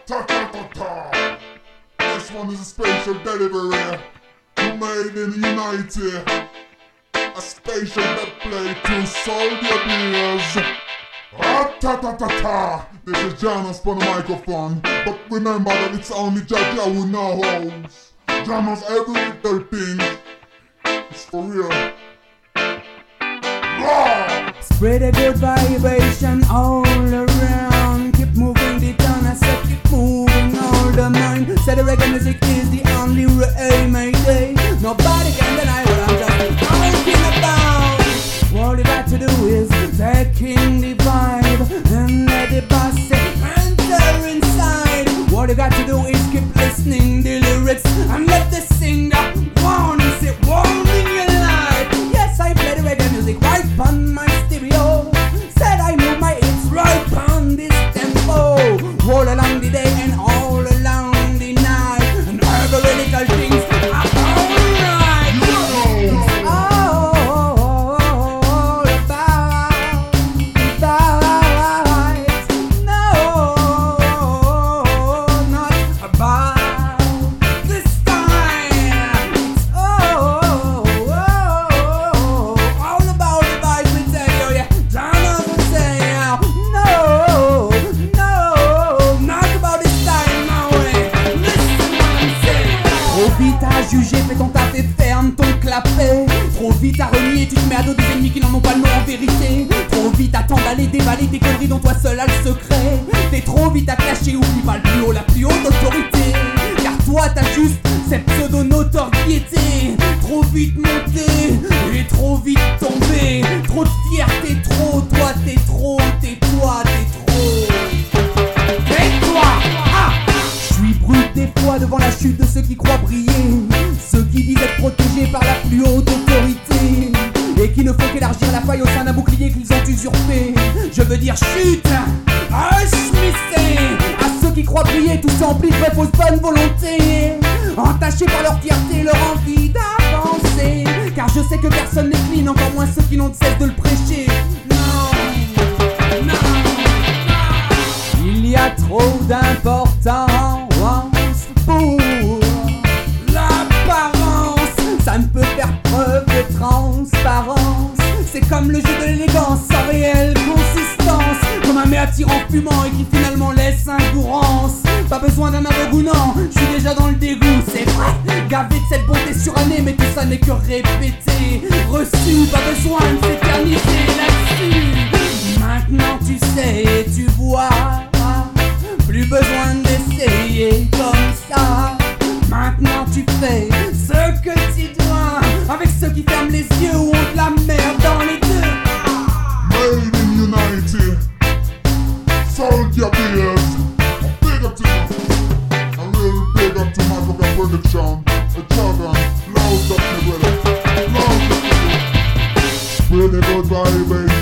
Ta-ta-ta-ta. This one is a special delivery to Made in the United. A special that play to soldier beers. Ta-ta-ta-ta. This is Janos on the microphone. But remember that it's only Jaja who knows. Janos every little thing. It's for real. Raw. Spread a good vibration all around. Keep moving the tone, I said keep moving all the mind. Said the reggae music is the only way, my day. Nobody can deny what I'm just talking about. All you got to do is take in the vibe and let the bass enter inside. All you got to do is keep listening the lyrics and let the singer warning say warning your life. Yes, I play the reggae music right on my stereo. Said I move my hips right on this tempo. All along the day and all along the night. And every little things are alright. It's all about the vibes. No, not about the style. It's all about the vibes. We tell you, yeah. Janos will say, no, not about the style, no way. Listen what I'm saying. Trop vite à juger, fais ton taf et ferme ton clapet. Trop vite à renier, tu te mets à dos des ennemis qui n'en ont pas le nom en vérité. Trop vite à t'emballer, déballer tes conneries dont toi seul as le secret. T'es trop vite à clasher, oublie pas le plus haut, la plus haute autorité. Car toi t'as juste cette pseudo-notoriété. Trop vite monté et trop vite tombé. Trop de fierté, trop, toi t'es trop, tais-toi, t'es trop. Tais-toi, ah. Je suis brut des fois devant la chute de ceux qui croient briller. Ceux qui disent être protégés par la plus haute autorité et qui ne font qu'élargir la faille au sein d'un bouclier qu'ils ont usurpé. Je veux dire chute, schmissé à ceux qui croient briller, tous emplis de vraie fausse bonne volonté, entachés par leur fierté, leur envie d'avancer. Car je sais que personne n'est clean, encore moins ceux qui n'ont de cesse de le prêcher. Non, non. Il y a trop d'importance pour l'apparence. Ça ne peut faire preuve de transparence. C'est comme le jeu de l'élégance sans réelle consistance. Comme un mets attirant fumant et qui finalement laisse incourance. Pas besoin d'un aveugle, non, je suis déjà dans le dégoût, c'est vrai. Gavé de cette bonté surannée, mais tout ça n'est que répété. Reçu, pas besoin de s'éterniser là-dessus. Maintenant tu sais et tu vois. Plus besoin d'essayer comme ça. Maintenant tu fais ce que tu dois. Avec ceux qui ferment les yeux ou ont de la merde dans les deux. Made in United. Soldier beers. Big up to you. A real big up to my fucking production. A jargon. Loud up my brother. Loud up my brother. Really good vibration.